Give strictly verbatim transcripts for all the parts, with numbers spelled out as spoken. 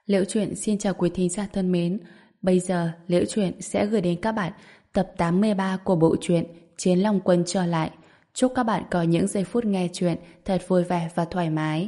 Liễu Chuyện xin chào quý thính giả thân mến. Bây giờ Liễu Chuyện sẽ gửi đến các bạn tập tám mươi ba của bộ truyện Chiến Long Quân trở lại. Chúc các bạn có những giây phút nghe chuyện thật vui vẻ và thoải mái.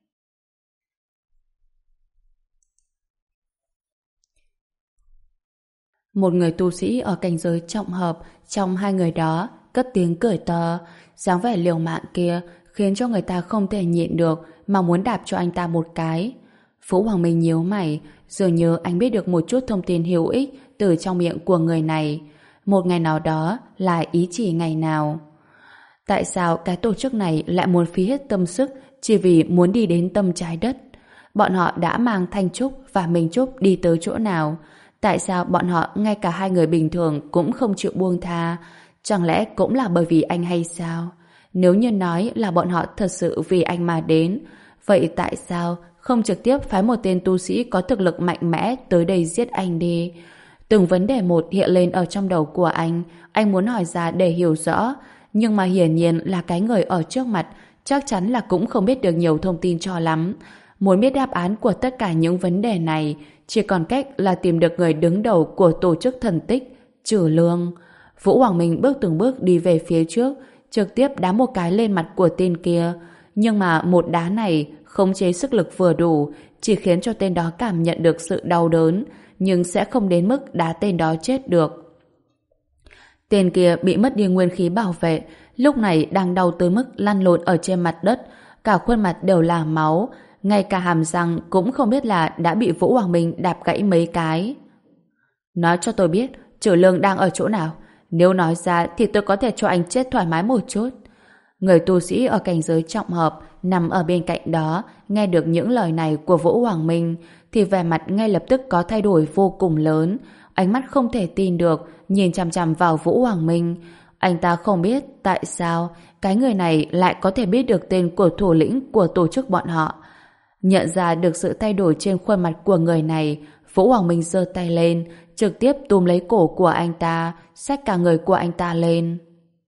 Một người tu sĩ ở cảnh giới trọng hợp trong hai người đó cất tiếng cười to, dáng vẻ liều mạng kia khiến cho người ta không thể nhịn được mà muốn đạp cho anh ta một cái. Vũ Hoàng Minh nhíu mày, dường như anh biết được một chút thông tin hữu ích từ trong miệng của người này. Một ngày nào đó là ý chỉ ngày nào. Tại sao cái tổ chức này lại muốn phí hết tâm sức chỉ vì muốn đi đến tâm trái đất? Bọn họ đã mang Thanh Trúc và Minh Trúc đi tới chỗ nào? Tại sao bọn họ ngay cả hai người bình thường cũng không chịu buông tha? Chẳng lẽ cũng là bởi vì anh hay sao? Nếu như nói là bọn họ thật sự vì anh mà đến, vậy tại sao không trực tiếp phái một tên tu sĩ có thực lực mạnh mẽ tới đây giết anh đi? Từng vấn đề một hiện lên ở trong đầu của anh, anh muốn hỏi ra để hiểu rõ, nhưng mà hiển nhiên là cái người ở trước mặt chắc chắn là cũng không biết được nhiều thông tin cho lắm. Muốn biết đáp án của tất cả những vấn đề này, chỉ còn cách là tìm được người đứng đầu của tổ chức thần tích, Trử Lương. Vũ Hoàng Minh bước từng bước đi về phía trước, trực tiếp đá một cái lên mặt của tên kia. Nhưng mà một đá này khống chế sức lực vừa đủ, chỉ khiến cho tên đó cảm nhận được sự đau đớn, nhưng sẽ không đến mức đá tên đó chết được. Tên kia bị mất đi nguyên khí bảo vệ, lúc này đang đau tới mức lăn lộn ở trên mặt đất, cả khuôn mặt đều là máu, ngay cả hàm răng cũng không biết là đã bị Vũ Hoàng Minh đạp gãy mấy cái. Nói cho tôi biết Trử Lương đang ở chỗ nào, nếu nói ra thì tôi có thể cho anh chết thoải mái một chút. Người tu sĩ ở cảnh giới trọng hợp nằm ở bên cạnh đó nghe được những lời này của Vũ Hoàng Minh thì vẻ mặt ngay lập tức có thay đổi vô cùng lớn, ánh mắt không thể tin được nhìn chằm chằm vào Vũ Hoàng Minh. Anh ta không biết tại sao cái người này lại có thể biết được tên của thủ lĩnh của tổ chức bọn họ. Nhận ra được sự thay đổi trên khuôn mặt của người này, Vũ Hoàng Minh giơ tay lên, trực tiếp túm lấy cổ của anh ta, xách cả người của anh ta lên.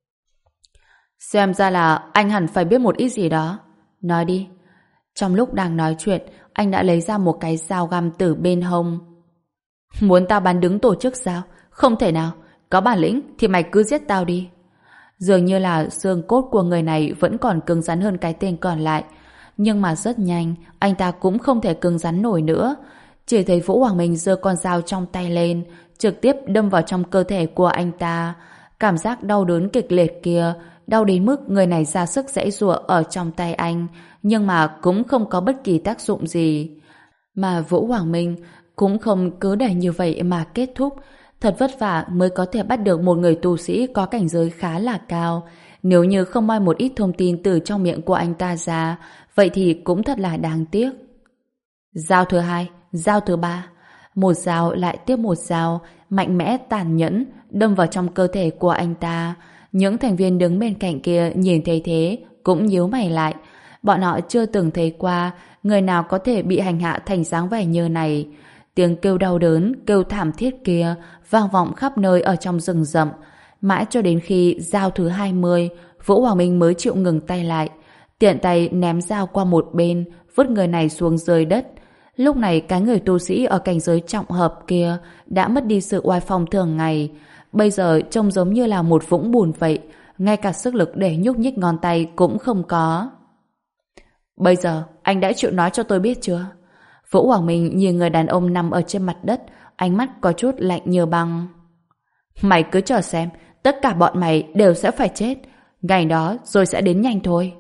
Xem ra là anh hẳn phải biết một ít gì đó. Nói đi. Trong lúc đang nói chuyện, anh đã lấy ra một cái dao găm từ bên hông. Muốn tao bán đứng tổ chức sao? Không thể nào. Có bản lĩnh thì mày cứ giết tao đi. Dường như là xương cốt của người này vẫn còn cứng rắn hơn cái tên còn lại. Nhưng mà rất nhanh, anh ta cũng không thể cứng rắn nổi nữa. Chỉ thấy Vũ Hoàng Minh giơ con dao trong tay lên, trực tiếp đâm vào trong cơ thể của anh ta. Cảm giác đau đớn kịch liệt kia, đau đến mức người này ra sức giãy giụa ở trong tay anh, nhưng mà cũng không có bất kỳ tác dụng gì. Mà Vũ Hoàng Minh cũng không cứ để như vậy mà kết thúc. Thật vất vả mới có thể bắt được một người tu sĩ có cảnh giới khá là cao. Nếu như không moi một ít thông tin từ trong miệng của anh ta ra, vậy thì cũng thật là đáng tiếc. Dao thứ hai, dao thứ ba. Một dao lại tiếp một dao, mạnh mẽ tàn nhẫn, đâm vào trong cơ thể của anh ta. Những thành viên đứng bên cạnh kia nhìn thấy thế, cũng nhíu mày lại. Bọn họ chưa từng thấy qua người nào có thể bị hành hạ thành dáng vẻ như này. Tiếng kêu đau đớn, kêu thảm thiết kia vang vọng khắp nơi ở trong rừng rậm. Mãi cho đến khi dao thứ hai mươi, Vũ Hoàng Minh mới chịu ngừng tay lại. Tiện tay ném dao qua một bên, vứt người này xuống dưới đất. Lúc này cái người tu sĩ ở cảnh giới trọng hợp kia đã mất đi sự oai phong thường ngày. Bây giờ trông giống như là một vũng bùn vậy, ngay cả sức lực để nhúc nhích ngón tay cũng không có. Bây giờ anh đã chịu nói cho tôi biết chưa? Vũ Hoàng Minh nhìn người đàn ông nằm ở trên mặt đất, ánh mắt có chút lạnh như băng. Mày cứ chờ xem, tất cả bọn mày đều sẽ phải chết. Ngày đó rồi sẽ đến nhanh thôi.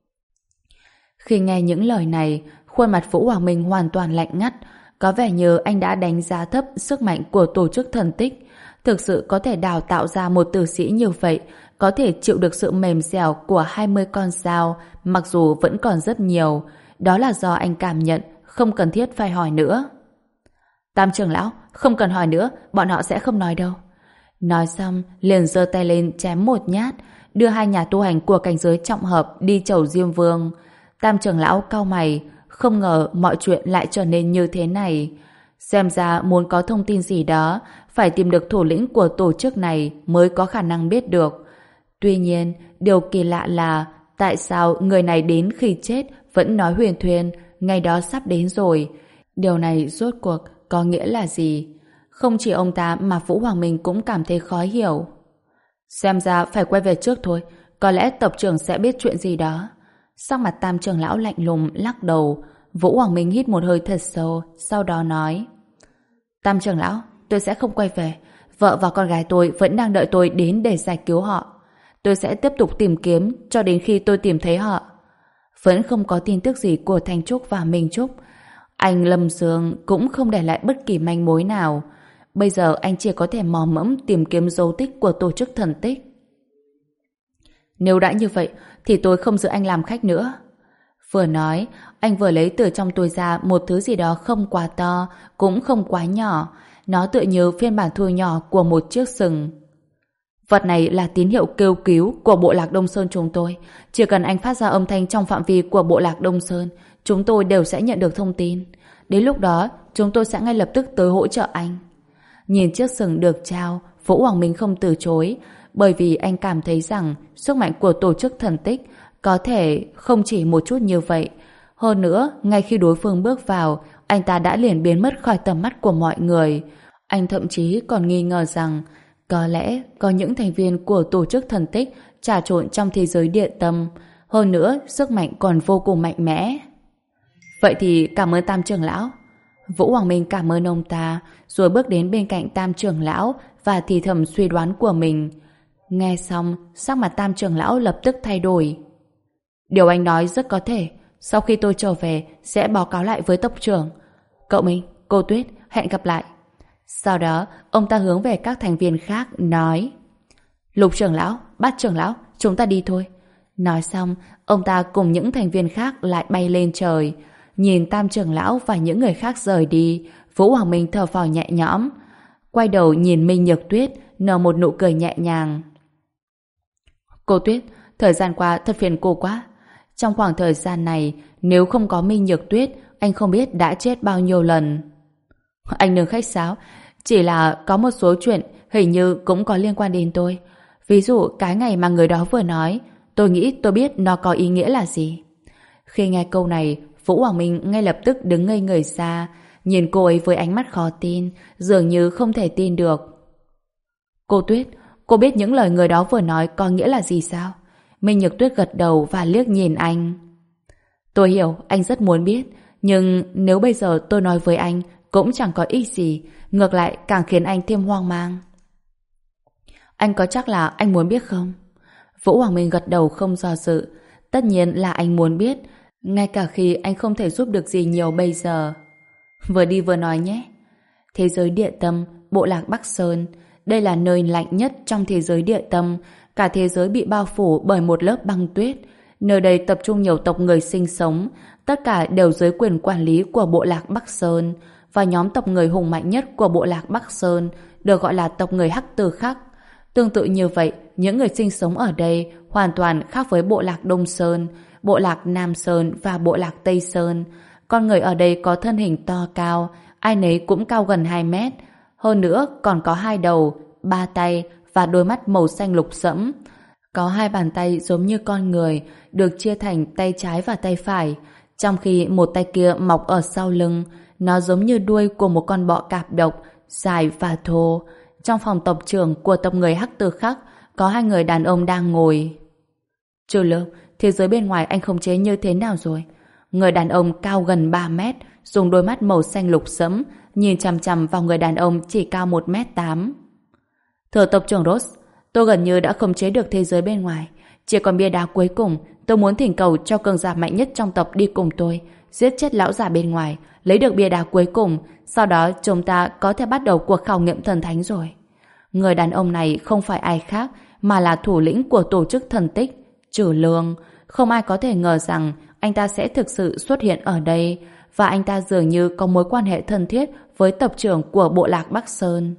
Khi nghe những lời này, khuôn mặt Vũ Hoàng Minh hoàn toàn lạnh ngắt, có vẻ như anh đã đánh giá thấp sức mạnh của tổ chức thần tích. Thực sự có thể đào tạo ra một tử sĩ như vậy, có thể chịu được sự mềm dẻo của hai mươi con dao, mặc dù vẫn còn rất nhiều. Đó là do anh cảm nhận, không cần thiết phải hỏi nữa. Tam trưởng lão, không cần hỏi nữa, bọn họ sẽ không nói đâu. Nói xong, liền giơ tay lên chém một nhát, đưa hai nhà tu hành của cảnh giới trọng hợp đi chầu Diêm Vương. Tam trưởng lão cau mày, không ngờ mọi chuyện lại trở nên như thế này. Xem ra muốn có thông tin gì đó, phải tìm được thủ lĩnh của tổ chức này mới có khả năng biết được. Tuy nhiên, điều kỳ lạ là tại sao người này đến khi chết vẫn nói huyền thuyên, ngày đó sắp đến rồi. Điều này rốt cuộc có nghĩa là gì? Không chỉ ông ta mà Vũ Hoàng Minh cũng cảm thấy khó hiểu. Xem ra phải quay về trước thôi, có lẽ tộc trưởng sẽ biết chuyện gì đó. Sắc mặt Tam trưởng lão lạnh lùng lắc đầu. Vũ Hoàng Minh hít một hơi thật sâu, sau đó nói: Tam trưởng lão, tôi sẽ không quay về. Vợ và con gái tôi vẫn đang đợi tôi đến để giải cứu họ. Tôi sẽ tiếp tục tìm kiếm cho đến khi tôi tìm thấy họ. Vẫn không có tin tức gì của Thanh Trúc và Minh Trúc. Anh Lâm Dương cũng không để lại bất kỳ manh mối nào. Bây giờ anh chỉ có thể mò mẫm tìm kiếm dấu tích của tổ chức thần tích. Nếu đã như vậy thì tôi không giữ anh làm khách nữa. Vừa nói, anh vừa lấy từ trong túi ra một thứ gì đó không quá to, cũng không quá nhỏ. Nó tựa như phiên bản thu nhỏ của một chiếc sừng. Vật này là tín hiệu kêu cứu của bộ lạc Đông Sơn chúng tôi. Chỉ cần anh phát ra âm thanh trong phạm vi của bộ lạc Đông Sơn, chúng tôi đều sẽ nhận được thông tin. Đến lúc đó, chúng tôi sẽ ngay lập tức tới hỗ trợ anh. Nhìn chiếc sừng được trao, Vũ Hoàng Minh không từ chối, bởi vì anh cảm thấy rằng sức mạnh của tổ chức thần tích có thể không chỉ một chút như vậy. Hơn nữa, ngay khi đối phương bước vào, anh ta đã liền biến mất khỏi tầm mắt của mọi người. Anh thậm chí còn nghi ngờ rằng có lẽ có những thành viên của tổ chức thần tích trà trộn trong thế giới địa tâm. Hơn nữa, sức mạnh còn vô cùng mạnh mẽ. Vậy thì cảm ơn Tam trưởng lão. Vũ Hoàng Minh cảm ơn ông ta, rồi bước đến bên cạnh Tam trưởng lão và thì thầm suy đoán của mình. Nghe xong, sắc mặt Tam trưởng lão lập tức thay đổi. Điều anh nói rất có thể. Sau khi tôi trở về, sẽ báo cáo lại với tộc trưởng. Cậu Minh, cô Tuyết, hẹn gặp lại. Sau đó, ông ta hướng về các thành viên khác, nói: Lục trưởng lão, Bát trưởng lão, chúng ta đi thôi. Nói xong, ông ta cùng những thành viên khác lại bay lên trời. Nhìn Tam trưởng lão và những người khác rời đi, Vũ Hoàng Minh thở phào nhẹ nhõm. Quay đầu nhìn Minh Nhược Tuyết, nở một nụ cười nhẹ nhàng. Cô Tuyết, thời gian qua thật phiền cô quá. Trong khoảng thời gian này, nếu không có Minh Nhược Tuyết, anh không biết đã chết bao nhiêu lần. Anh đừng khách sáo, chỉ là có một số chuyện hình như cũng có liên quan đến tôi. Ví dụ cái ngày mà người đó vừa nói, tôi nghĩ tôi biết nó có ý nghĩa là gì. Khi nghe câu này, Vũ Hoàng Minh ngay lập tức đứng ngây người ra, nhìn cô ấy với ánh mắt khó tin, dường như không thể tin được. Cô Tuyết, cô biết những lời người đó vừa nói có nghĩa là gì sao? Minh Nhược Tuyết gật đầu và liếc nhìn anh. Tôi hiểu, anh rất muốn biết, nhưng nếu bây giờ tôi nói với anh cũng chẳng có ích gì, ngược lại càng khiến anh thêm hoang mang. Anh có chắc là anh muốn biết không? Vũ Hoàng Minh gật đầu không do dự. Tất nhiên là anh muốn biết, ngay cả khi anh không thể giúp được gì nhiều bây giờ. Vừa đi vừa nói nhé. Thế giới địa tâm, bộ lạc Bắc Sơn. Đây là nơi lạnh nhất trong thế giới địa tâm. Cả thế giới bị bao phủ bởi một lớp băng tuyết. Nơi đây tập trung nhiều tộc người sinh sống. Tất cả đều dưới quyền quản lý của bộ lạc Bắc Sơn. Và nhóm tộc người hùng mạnh nhất của bộ lạc Bắc Sơn được gọi là tộc người Hắc Tư Khắc. Tương tự như vậy, những người sinh sống ở đây hoàn toàn khác với bộ lạc Đông Sơn, bộ lạc Nam Sơn và bộ lạc Tây Sơn. Con người ở đây có thân hình to cao, ai nấy cũng cao gần hai mét. Hơn nữa còn có hai đầu, ba tay và đôi mắt màu xanh lục sẫm. Có hai bàn tay giống như con người, được chia thành tay trái và tay phải, trong khi một tay kia mọc ở sau lưng. Nó giống như đuôi của một con bọ cạp độc, dài và thô. Trong phòng tộc trưởng của tộc người Hắc Tư Khắc có hai người đàn ông đang ngồi. Trừ Lương, thế giới bên ngoài anh khống chế như thế nào rồi? Người đàn ông cao gần ba mét, dùng đôi mắt màu xanh lục sẫm, nhìn chằm chằm vào người đàn ông chỉ cao một mét tám. Thưa tộc trưởng Ross, tôi gần như đã khống chế được thế giới bên ngoài. Chỉ còn bia đá cuối cùng, tôi muốn thỉnh cầu cho cường giả mạnh nhất trong tộc đi cùng tôi, giết chết lão giả bên ngoài, lấy được bia đá cuối cùng, sau đó chúng ta có thể bắt đầu cuộc khảo nghiệm thần thánh rồi. Người đàn ông này không phải ai khác mà là thủ lĩnh của tổ chức thần tích, Trừ Lương. Không ai có thể ngờ rằng anh ta sẽ thực sự xuất hiện ở đây, và anh ta dường như có mối quan hệ thân thiết với tộc trưởng của bộ lạc Bắc Sơn.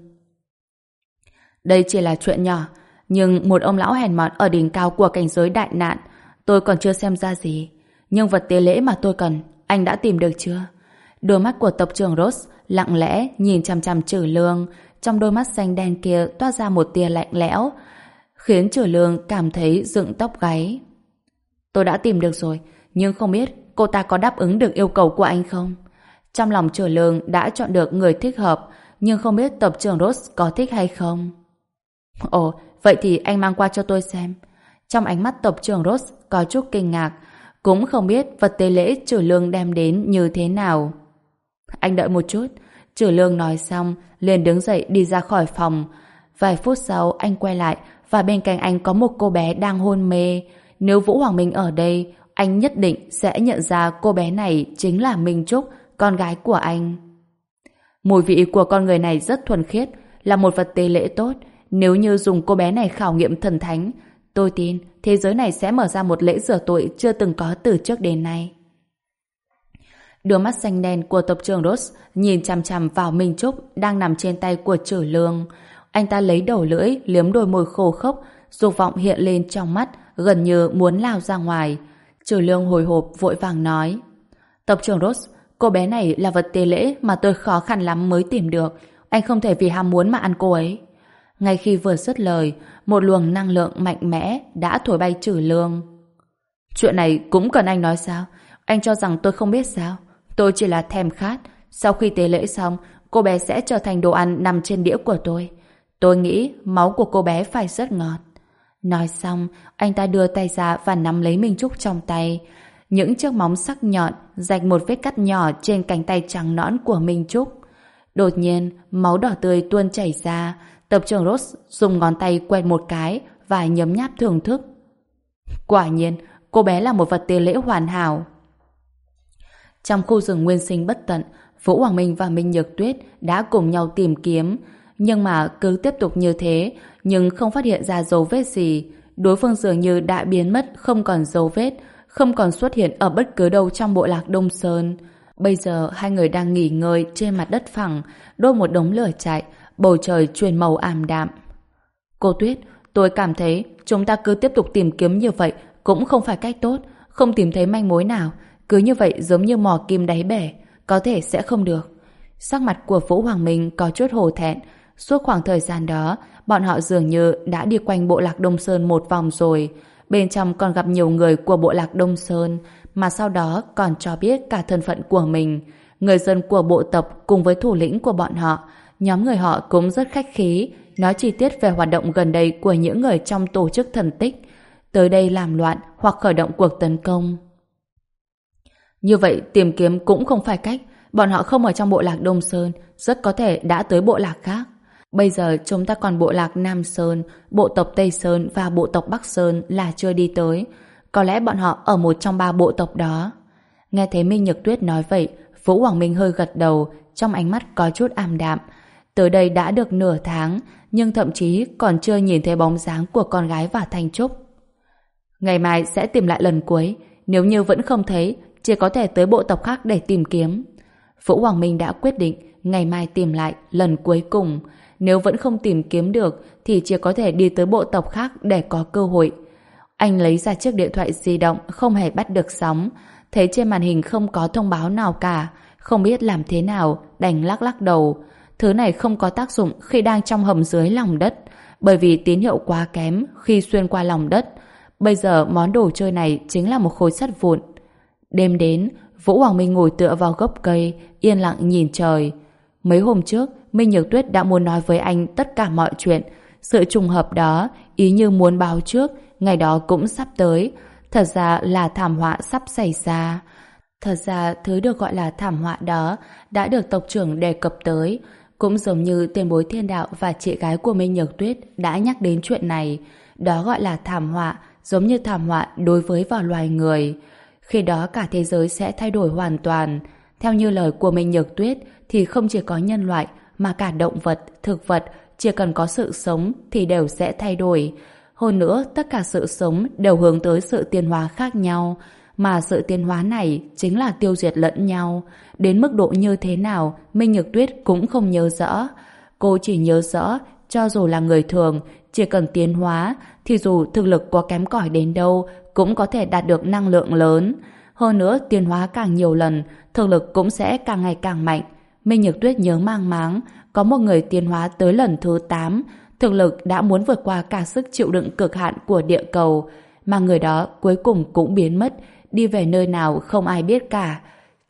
Đây chỉ là chuyện nhỏ, nhưng một ông lão hèn mọn ở đỉnh cao của cảnh giới đại nạn, tôi còn chưa xem ra gì. Nhưng vật tế lễ mà tôi cần, anh đã tìm được chưa? Đôi mắt của tộc trưởng Ross lặng lẽ nhìn chằm chằm Trừ Lương, trong đôi mắt xanh đen kia toát ra một tia lạnh lẽo, khiến Trừ Lương cảm thấy dựng tóc gáy. Tôi đã tìm được rồi, nhưng không biết cô ta có đáp ứng được yêu cầu của anh không? Trong lòng Trử Lương đã chọn được người thích hợp, nhưng không biết tộc trưởng Ross có thích hay không. Ồ, vậy thì anh mang qua cho tôi xem. Trong ánh mắt tộc trưởng Ross có chút kinh ngạc, cũng không biết vật tế lễ Trử Lương đem đến như thế nào. Anh đợi một chút. Trử Lương nói xong, liền đứng dậy đi ra khỏi phòng. Vài phút sau, anh quay lại và bên cạnh anh có một cô bé đang hôn mê. Nếu Vũ Hoàng Minh ở đây, anh nhất định sẽ nhận ra cô bé này chính là Minh Trúc, con gái của anh. Mùi vị của con người này rất thuần khiết, là một vật tế lễ tốt. Nếu như dùng cô bé này khảo nghiệm thần thánh, tôi tin thế giới này sẽ mở ra một lễ rửa tội chưa từng có từ trước đến nay. Đôi mắt xanh đen của tộc trưởng Ross nhìn chằm chằm vào Minh Trúc đang nằm trên tay của Trử Lương. Anh ta lấy đầu lưỡi liếm đôi môi khô khốc, dục vọng hiện lên trong mắt, gần như muốn lao ra ngoài. Trử Lương hồi hộp vội vàng nói: Tộc trưởng Ross, cô bé này là vật tế lễ mà tôi khó khăn lắm mới tìm được. Anh không thể vì ham muốn mà ăn cô ấy. Ngay khi vừa dứt lời, một luồng năng lượng mạnh mẽ đã thổi bay Trử Lương. Chuyện này cũng cần anh nói sao? Anh cho rằng tôi không biết sao? Tôi chỉ là thèm khát. Sau khi tế lễ xong, cô bé sẽ trở thành đồ ăn nằm trên đĩa của tôi. Tôi nghĩ máu của cô bé phải rất ngọt. Nói xong, anh ta đưa tay ra và nắm lấy Minh Trúc trong tay. Những chiếc móng sắc nhọn rạch một vết cắt nhỏ trên cánh tay trắng nõn của Minh Trúc. Đột nhiên, máu đỏ tươi tuôn chảy ra. Tộc trưởng Ross dùng ngón tay quẹt một cái và nhấm nháp thưởng thức. Quả nhiên, cô bé là một vật tế lễ hoàn hảo. Trong khu rừng nguyên sinh bất tận, Vũ Hoàng Minh và Minh Nhược Tuyết đã cùng nhau tìm kiếm, nhưng mà cứ tiếp tục như thế, nhưng không phát hiện ra dấu vết gì. Đối phương dường như đã biến mất, không còn dấu vết, không còn xuất hiện ở bất cứ đâu trong bộ lạc Đông Sơn. Bây giờ hai người đang nghỉ ngơi trên mặt đất phẳng, đốt một đống lửa chạy, bầu trời chuyển màu ảm đạm. Cô Tuyết, tôi cảm thấy chúng ta cứ tiếp tục tìm kiếm như vậy cũng không phải cách tốt, không tìm thấy manh mối nào, cứ như vậy giống như mò kim đáy bể, có thể sẽ không được. Sắc mặt của Vũ Hoàng Minh có chút hổ thẹn. Suốt khoảng thời gian đó, bọn họ dường như đã đi quanh bộ lạc Đông Sơn một vòng rồi. Bên trong còn gặp nhiều người của bộ lạc Đông Sơn, mà sau đó còn cho biết cả thân phận của mình. Người dân của bộ tộc cùng với thủ lĩnh của bọn họ, nhóm người họ cũng rất khách khí, nói chi tiết về hoạt động gần đây của những người trong tổ chức thần tích, tới đây làm loạn hoặc khởi động cuộc tấn công. Như vậy tìm kiếm cũng không phải cách, bọn họ không ở trong bộ lạc Đông Sơn, rất có thể đã tới bộ lạc khác. Bây giờ chúng ta còn bộ lạc Nam Sơn, bộ tộc Tây Sơn và bộ tộc Bắc Sơn là chưa đi tới. Có lẽ bọn họ ở một trong ba bộ tộc đó. Nghe thấy Minh Nhược Tuyết nói vậy, Vũ Hoàng Minh hơi gật đầu, trong ánh mắt có chút ảm đạm. Tới đây đã được nửa tháng, nhưng thậm chí còn chưa nhìn thấy bóng dáng của con gái và Thanh Trúc. Ngày mai sẽ tìm lại lần cuối, nếu như vẫn không thấy, chỉ có thể tới bộ tộc khác để tìm kiếm. Vũ Hoàng Minh đã quyết định ngày mai tìm lại lần cuối cùng. Nếu vẫn không tìm kiếm được thì chỉ có thể đi tới bộ tộc khác để có cơ hội. Anh lấy ra chiếc điện thoại di động không hề bắt được sóng, thấy trên màn hình không có thông báo nào cả, không biết làm thế nào, đành lắc lắc đầu. Thứ này không có tác dụng khi đang trong hầm dưới lòng đất, bởi vì tín hiệu quá kém khi xuyên qua lòng đất. Bây giờ món đồ chơi này chính là một khối sắt vụn. Đêm đến, Vũ Hoàng Minh ngồi tựa vào gốc cây, yên lặng nhìn trời. Mấy hôm trước, Minh Nhược Tuyết đã muốn nói với anh tất cả mọi chuyện. Sự trùng hợp đó, ý như muốn báo trước, ngày đó cũng sắp tới. Thật ra là thảm họa sắp xảy ra. Thật ra, thứ được gọi là thảm họa đó đã được tộc trưởng đề cập tới. Cũng giống như tiền bối Thiên Đạo và chị gái của Minh Nhược Tuyết đã nhắc đến chuyện này. Đó gọi là thảm họa, giống như thảm họa đối với vào loài người. Khi đó cả thế giới sẽ thay đổi hoàn toàn. Theo như lời của Minh Nhược Tuyết thì không chỉ có nhân loại mà cả động vật, thực vật chỉ cần có sự sống thì đều sẽ thay đổi. Hơn nữa, tất cả sự sống đều hướng tới sự tiến hóa khác nhau, mà sự tiến hóa này chính là tiêu diệt lẫn nhau. Đến mức độ như thế nào, Minh Nhược Tuyết cũng không nhớ rõ. Cô chỉ nhớ rõ, cho dù là người thường, chỉ cần tiến hóa, thì dù thực lực có kém cỏi đến đâu, cũng có thể đạt được năng lượng lớn. Hơn nữa, tiến hóa càng nhiều lần, thực lực cũng sẽ càng ngày càng mạnh. Minh Nhược Tuyết nhớ mang máng, có một người tiến hóa tới lần thứ tám, thực lực đã muốn vượt qua cả sức chịu đựng cực hạn của địa cầu, mà người đó cuối cùng cũng biến mất, đi về nơi nào không ai biết cả.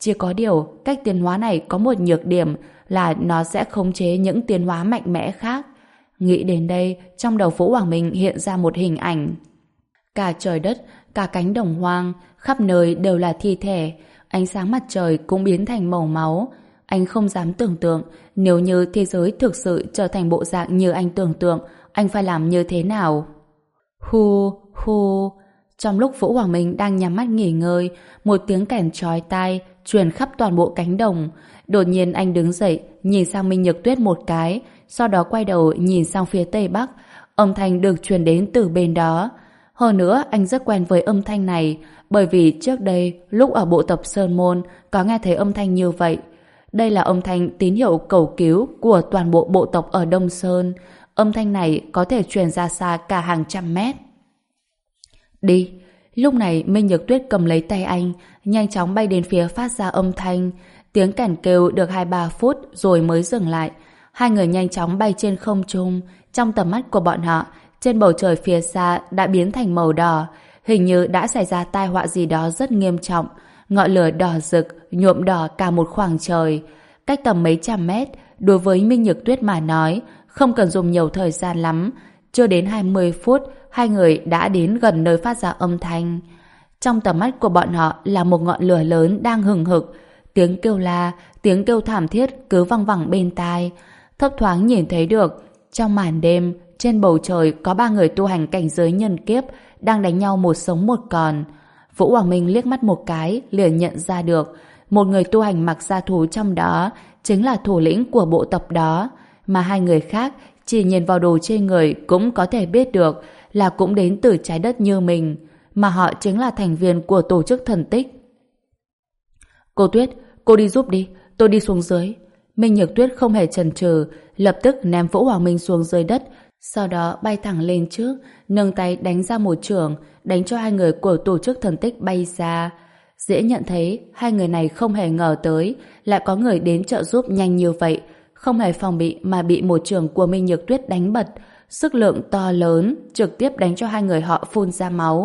Chỉ có điều, cách tiến hóa này có một nhược điểm là nó sẽ khống chế những tiến hóa mạnh mẽ khác. Nghĩ đến đây, trong đầu Vũ Hoàng Minh hiện ra một hình ảnh. Cả trời đất, cả cánh đồng hoang, khắp nơi đều là thi thể, ánh sáng mặt trời cũng biến thành màu máu. Anh không dám tưởng tượng, nếu như thế giới thực sự trở thành bộ dạng như anh tưởng tượng, anh phải làm như thế nào? Hu, hu. Trong lúc Vũ Hoàng Minh đang nhắm mắt nghỉ ngơi, một tiếng kèn chói tai truyền khắp toàn bộ cánh đồng. Đột nhiên anh đứng dậy, nhìn sang Minh Nhược Tuyết một cái, sau đó quay đầu nhìn sang phía tây bắc. Âm thanh được truyền đến từ bên đó. Hơn nữa, anh rất quen với âm thanh này, bởi vì trước đây, lúc ở bộ tộc Sơn Môn, có nghe thấy âm thanh như vậy. Đây là âm thanh tín hiệu cầu cứu của toàn bộ bộ tộc ở Đông Sơn. Âm thanh này có thể truyền ra xa cả hàng trăm mét. Đi! Lúc này Minh Nhược Tuyết cầm lấy tay anh, nhanh chóng bay đến phía phát ra âm thanh. Tiếng kèn kêu được hai ba phút rồi mới dừng lại. Hai người nhanh chóng bay trên không trung. Trong tầm mắt của bọn họ, trên bầu trời phía xa đã biến thành màu đỏ. Hình như đã xảy ra tai họa gì đó rất nghiêm trọng. Ngọn lửa đỏ rực, nhuộm đỏ cả một khoảng trời. Cách tầm mấy trăm mét, đối với Minh Nhược Tuyết mà nói, không cần dùng nhiều thời gian lắm. Chưa đến hai mươi phút, hai người đã đến gần nơi phát ra âm thanh. Trong tầm mắt của bọn họ là một ngọn lửa lớn đang hừng hực. Tiếng kêu la, tiếng kêu thảm thiết cứ văng vẳng bên tai. Thấp thoáng nhìn thấy được, trong màn đêm, trên bầu trời có ba người tu hành cảnh giới nhân kiếp đang đánh nhau một sống một còn. Vũ Hoàng Minh liếc mắt một cái liền nhận ra được một người tu hành mặc gia thú trong đó chính là thủ lĩnh của bộ tộc đó, mà hai người khác chỉ nhìn vào đồ trên người cũng có thể biết được là cũng đến từ trái đất như mình, mà họ chính là thành viên của tổ chức thần tích. Cô Tuyết, cô đi giúp đi, tôi đi xuống dưới. Minh Nhược Tuyết không hề chần chừ, lập tức ném Vũ Hoàng Minh xuống dưới đất, sau đó bay thẳng lên trước, nâng tay đánh ra một chưởng, đánh cho hai người của tổ chức thần tích bay ra. Dễ nhận thấy hai người này không hề ngờ tới lại có người đến trợ giúp nhanh như vậy, không hề phòng bị mà bị một chưởng của Minh Nhược Tuyết đánh bật, sức lượng to lớn trực tiếp đánh cho hai người họ phun ra máu.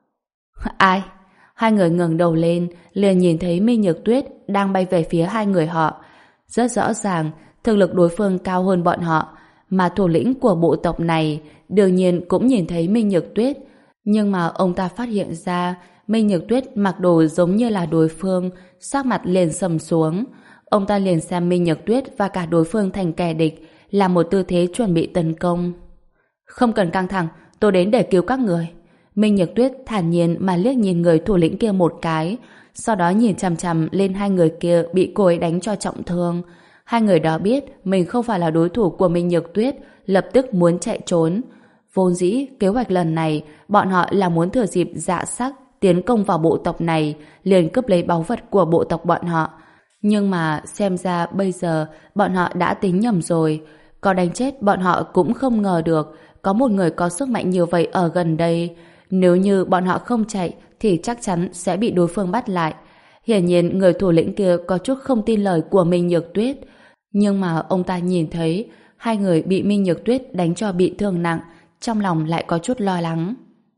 Ai? Hai người ngẩng đầu lên liền nhìn thấy Minh Nhược Tuyết đang bay về phía hai người họ. Rất rõ ràng thực lực đối phương cao hơn bọn họ, mà thủ lĩnh của bộ tộc này đương nhiên cũng nhìn thấy Minh Nhược Tuyết, nhưng mà ông ta phát hiện ra Minh Nhược Tuyết mặc đồ giống như là đối phương, sắc mặt liền sầm xuống. Ông ta liền xem Minh Nhược Tuyết và cả đối phương thành kẻ địch, làm một tư thế chuẩn bị tấn công. Không cần căng thẳng, tôi đến để cứu các người. Minh Nhược Tuyết thản nhiên mà liếc nhìn người thủ lĩnh kia một cái, sau đó nhìn chằm chằm lên hai người kia bị cô ấy đánh cho trọng thương. Hai người đó biết mình không phải là đối thủ của Minh Nhược Tuyết, lập tức muốn chạy trốn. Vốn dĩ, kế hoạch lần này, bọn họ là muốn thừa dịp dạ sắc, tiến công vào bộ tộc này, liền cướp lấy báu vật của bộ tộc bọn họ. Nhưng mà, xem ra bây giờ, bọn họ đã tính nhầm rồi. Có đánh chết, bọn họ cũng không ngờ được, có một người có sức mạnh như vậy ở gần đây. Nếu như bọn họ không chạy, thì chắc chắn sẽ bị đối phương bắt lại. Hiển nhiên, người thủ lĩnh kia có chút không tin lời của Minh Nhược Tuyết. Nhưng mà ông ta nhìn thấy hai người bị Minh Nhược Tuyết đánh cho bị thương nặng, trong lòng lại có chút lo lắng.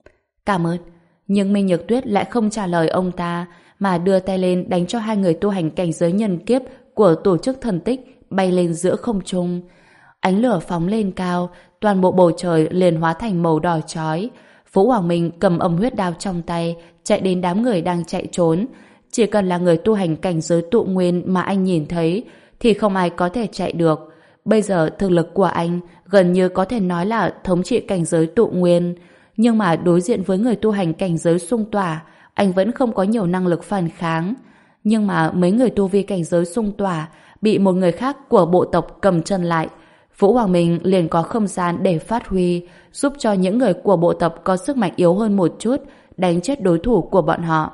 Cảm ơn. Nhưng Minh Nhược Tuyết lại không trả lời ông ta, mà đưa tay lên đánh cho hai người tu hành cảnh giới nhân kiếp của tổ chức thần tích bay lên giữa không trung. Ánh lửa phóng lên cao, toàn bộ bầu trời liền hóa thành màu đỏ chói. Vũ Hoàng Minh cầm âm huyết đao trong tay, chạy đến đám người đang chạy trốn. Chỉ cần là người tu hành cảnh giới tụ nguyên mà anh nhìn thấy, thì không ai có thể chạy được. Bây giờ thực lực của anh gần như có thể nói là thống trị cảnh giới tụ nguyên, nhưng mà đối diện với người tu hành cảnh giới xung tỏa, anh vẫn không có nhiều năng lực phản kháng. Nhưng mà mấy người tu vi cảnh giới xung tỏa bị một người khác của bộ tộc cầm chân lại, Vũ Hoàng Minh liền có không gian để phát huy, giúp cho những người của bộ tộc có sức mạnh yếu hơn một chút đánh chết đối thủ của bọn họ.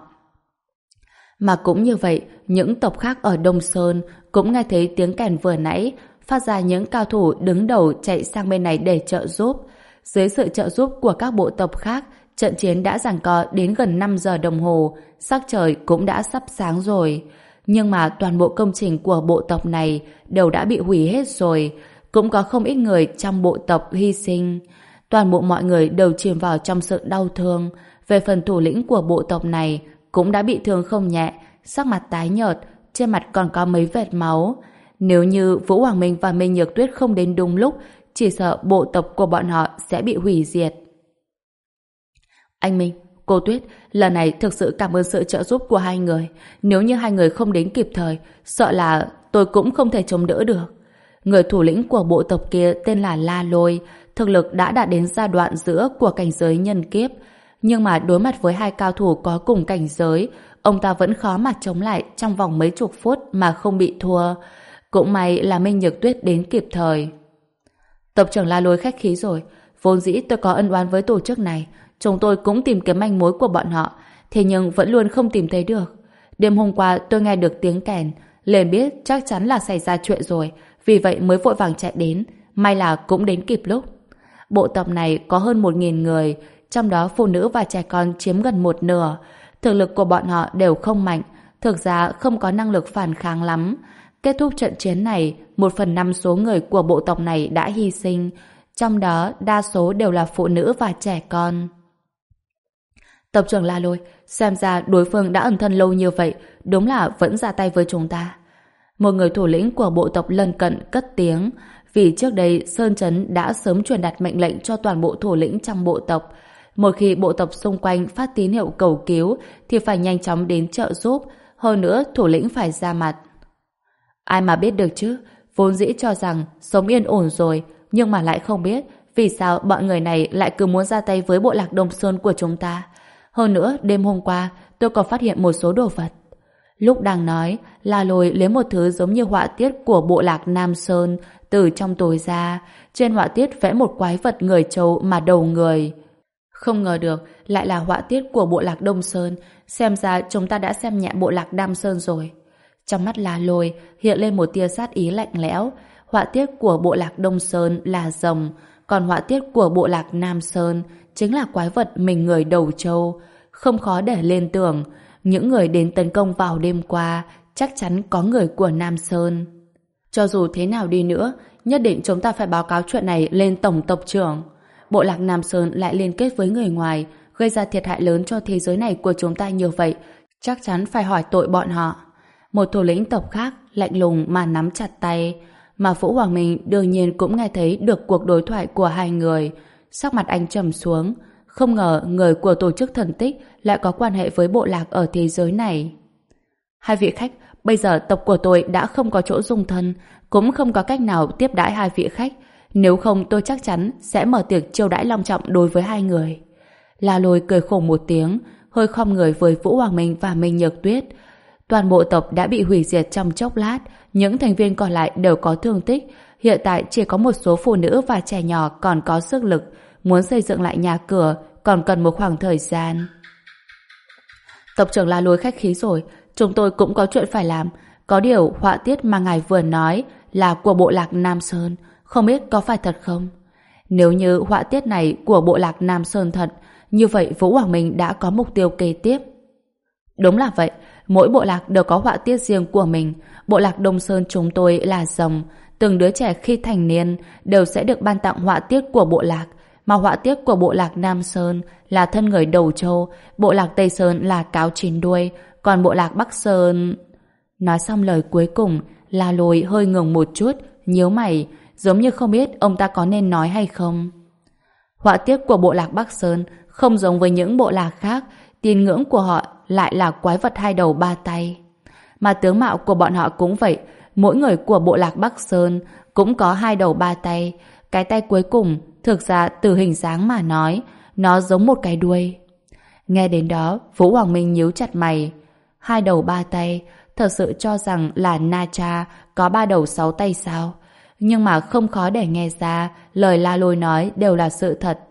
Mà cũng như vậy, những tộc khác ở Đông Sơn cũng nghe thấy tiếng kèn vừa nãy, phát ra những cao thủ đứng đầu chạy sang bên này để trợ giúp. Dưới sự trợ giúp của các bộ tộc khác, trận chiến đã giằng co đến gần năm giờ đồng hồ, sắc trời cũng đã sắp sáng rồi. Nhưng mà toàn bộ công trình của bộ tộc này đều đã bị hủy hết rồi, cũng có không ít người trong bộ tộc hy sinh. Toàn bộ mọi người đều chìm vào trong sự đau thương. Về phần thủ lĩnh của bộ tộc này cũng đã bị thương không nhẹ, sắc mặt tái nhợt, trên mặt còn có mấy vệt máu. Nếu như Vũ Hoàng Minh và Minh Nhược Tuyết không đến đúng lúc, chỉ sợ bộ tộc của bọn họ sẽ bị hủy diệt. Anh Minh, cô Tuyết, lần này thực sự cảm ơn sự trợ giúp của hai người. Nếu như hai người không đến kịp thời, sợ là tôi cũng không thể chống đỡ được. Người thủ lĩnh của bộ tộc kia tên là La Lôi, thực lực đã đạt đến giai đoạn giữa của cảnh giới nhân kiếp. Nhưng mà đối mặt với hai cao thủ có cùng cảnh giới, ông ta vẫn khó mà chống lại trong vòng mấy chục phút mà không bị thua. Cũng may là Minh Nhược Tuyết đến kịp thời. Tộc trưởng La Lôi khách khí rồi. Vốn dĩ tôi có ân oán với tổ chức này. Chúng tôi cũng tìm kiếm manh mối của bọn họ, thế nhưng vẫn luôn không tìm thấy được. Đêm hôm qua tôi nghe được tiếng kèn, liền biết chắc chắn là xảy ra chuyện rồi, vì vậy mới vội vàng chạy đến. May là cũng đến kịp lúc. Bộ tộc này có hơn một nghìn người, trong đó phụ nữ và trẻ con chiếm gần một nửa. Thực lực của bọn họ đều không mạnh, thực ra không có năng lực phản kháng lắm. Kết thúc trận chiến này, một phần năm số người của bộ tộc này đã hy sinh, trong đó đa số đều là phụ nữ và trẻ con. Tộc trưởng La Lôi, xem ra đối phương đã ẩn thân lâu như vậy, đúng là vẫn ra tay với chúng ta. Một người thủ lĩnh của bộ tộc lân cận cất tiếng, vì trước đây Sơn Trấn đã sớm truyền đạt mệnh lệnh cho toàn bộ thủ lĩnh trong bộ tộc. Một khi bộ tộc xung quanh phát tín hiệu cầu cứu thì phải nhanh chóng đến trợ giúp, hơn nữa thủ lĩnh phải ra mặt. Ai mà biết được chứ, vốn dĩ cho rằng sống yên ổn rồi, nhưng mà lại không biết vì sao bọn người này lại cứ muốn ra tay với bộ lạc Đông Sơn của chúng ta. Hơn nữa, đêm hôm qua tôi còn phát hiện một số đồ vật. Lúc đang nói, La Lôi lấy một thứ giống như họa tiết của bộ lạc Nam Sơn từ trong tối ra. Trên họa tiết vẽ một quái vật người trâu mà đầu người. Không ngờ được, lại là họa tiết của bộ lạc Đông Sơn. Xem ra chúng ta đã xem nhẹ bộ lạc Nam Sơn rồi. Trong mắt La Lôi hiện lên một tia sát ý lạnh lẽo. Họa tiết của bộ lạc Đông Sơn là rồng, còn họa tiết của bộ lạc Nam Sơn chính là quái vật mình người đầu trâu. Không khó để liên tưởng, những người đến tấn công vào đêm qua chắc chắn có người của Nam Sơn. Cho dù thế nào đi nữa, nhất định chúng ta phải báo cáo chuyện này lên tổng tộc trưởng. Bộ lạc Nam Sơn lại liên kết với người ngoài, gây ra thiệt hại lớn cho thế giới này của chúng ta như vậy, chắc chắn phải hỏi tội bọn họ. Một thủ lĩnh tộc khác lạnh lùng mà nắm chặt tay, mà Vũ Hoàng Minh đương nhiên cũng nghe thấy được cuộc đối thoại của hai người. Sắc mặt anh trầm xuống, không ngờ người của tổ chức thần tích lại có quan hệ với bộ lạc ở thế giới này. Hai vị khách, bây giờ tộc của tôi đã không có chỗ dung thân, cũng không có cách nào tiếp đãi hai vị khách. Nếu không tôi chắc chắn sẽ mở tiệc chiêu đãi long trọng đối với hai người. La Lôi cười khổ một tiếng, hơi khom người với Vũ Hoàng Minh và Minh Nhược Tuyết. Toàn bộ tộc đã bị hủy diệt trong chốc lát, những thành viên còn lại đều có thương tích. Hiện tại chỉ có một số phụ nữ và trẻ nhỏ còn có sức lực, muốn xây dựng lại nhà cửa còn cần một khoảng thời gian. Tộc trưởng La Lôi khách khí rồi, chúng tôi cũng có chuyện phải làm. Có điều họa tiết mà ngài vừa nói là của bộ lạc Nam Sơn, không biết có phải thật không? Nếu như họa tiết này của bộ lạc Nam Sơn thật, như vậy Vũ Hoàng Minh đã có mục tiêu kế tiếp. Đúng là vậy, mỗi bộ lạc đều có họa tiết riêng của mình. Bộ lạc Đông Sơn chúng tôi là rồng, từng đứa trẻ khi thành niên đều sẽ được ban tặng họa tiết của bộ lạc, mà họa tiết của bộ lạc Nam Sơn là thân người đầu trâu, bộ lạc Tây Sơn là cáo chín đuôi, còn bộ lạc Bắc Sơn... Nói xong lời cuối cùng, La Lôi hơi ngừng một chút, nhíu mày, giống như không biết ông ta có nên nói hay không. Họa tiết của bộ lạc Bắc Sơn không giống với những bộ lạc khác, tín ngưỡng của họ lại là quái vật hai đầu ba tay. Mà tướng mạo của bọn họ cũng vậy, mỗi người của bộ lạc Bắc Sơn cũng có hai đầu ba tay, cái tay cuối cùng thực ra từ hình dáng mà nói, nó giống một cái đuôi. Nghe đến đó, Vũ Hoàng Minh nhíu chặt mày. Hai đầu ba tay, thật sự cho rằng là Na Cha có ba đầu sáu tay sao? Nhưng mà không khó để nghe ra lời La Lôi nói đều là sự thật.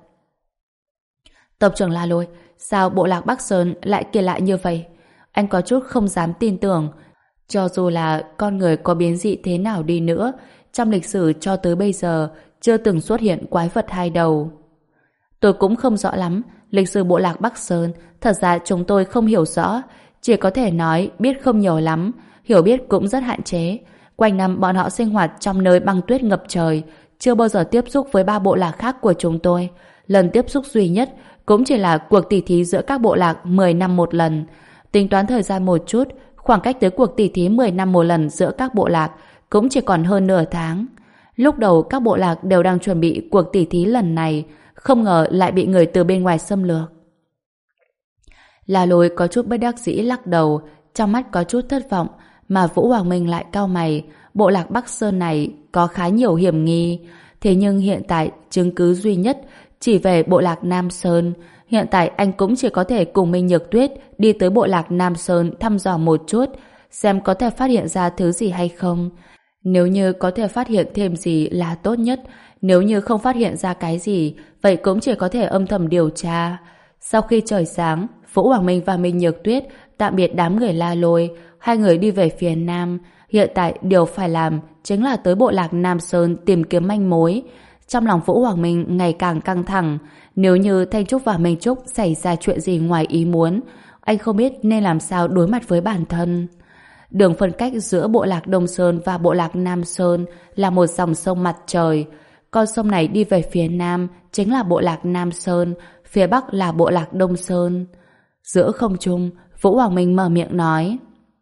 Tộc trưởng La Lôi, sao bộ lạc Bắc Sơn lại kỳ lạ như vậy? Anh có chút không dám tin tưởng. Cho dù là con người có biến dị thế nào đi nữa, trong lịch sử cho tới bây giờ chưa từng xuất hiện quái vật hai đầu. Tôi cũng không rõ lắm, lịch sử bộ lạc Bắc Sơn thật ra chúng tôi không hiểu rõ, chỉ có thể nói biết không nhiều lắm, hiểu biết cũng rất hạn chế. Quanh năm bọn họ sinh hoạt trong nơi băng tuyết ngập trời, chưa bao giờ tiếp xúc với ba bộ lạc khác của chúng tôi. Lần tiếp xúc duy nhất cũng chỉ là cuộc tỉ thí giữa các bộ lạc mười năm một lần. Tính toán thời gian một chút, khoảng cách tới cuộc tỉ thí mười năm một lần giữa các bộ lạc cũng chỉ còn hơn nửa tháng. Lúc đầu các bộ lạc đều đang chuẩn bị cuộc tỉ thí lần này, không ngờ lại bị người từ bên ngoài xâm lược. La Lôi có chút bất đắc dĩ lắc đầu, trong mắt có chút thất vọng, mà Vũ Hoàng Minh lại cau mày. Bộ lạc Bắc Sơn này có khá nhiều hiểm nghi, thế nhưng hiện tại chứng cứ duy nhất chỉ về bộ lạc Nam Sơn. Hiện tại anh cũng chỉ có thể cùng Minh Nhược Tuyết đi tới bộ lạc Nam Sơn thăm dò một chút, xem có thể phát hiện ra thứ gì hay không. Nếu như có thể phát hiện thêm gì là tốt nhất, nếu như không phát hiện ra cái gì, vậy cũng chỉ có thể âm thầm điều tra. Sau khi trời sáng, Vũ Hoàng Minh và Minh Nhược Tuyết tạm biệt đám người La Lôi, hai người đi về phía Nam. Hiện tại điều phải làm chính là tới bộ lạc Nam Sơn tìm kiếm manh mối. Trong lòng Vũ Hoàng Minh ngày càng căng thẳng. Nếu như Thanh Trúc và Minh Trúc xảy ra chuyện gì ngoài ý muốn, anh không biết nên làm sao đối mặt với bản thân. Đường phân cách giữa bộ lạc Đông Sơn và bộ lạc Nam Sơn là một dòng sông mặt trời. Con sông này đi về phía Nam chính là bộ lạc Nam Sơn, phía Bắc là bộ lạc Đông Sơn. Giữa không trung, Vũ Hoàng Minh mở miệng nói: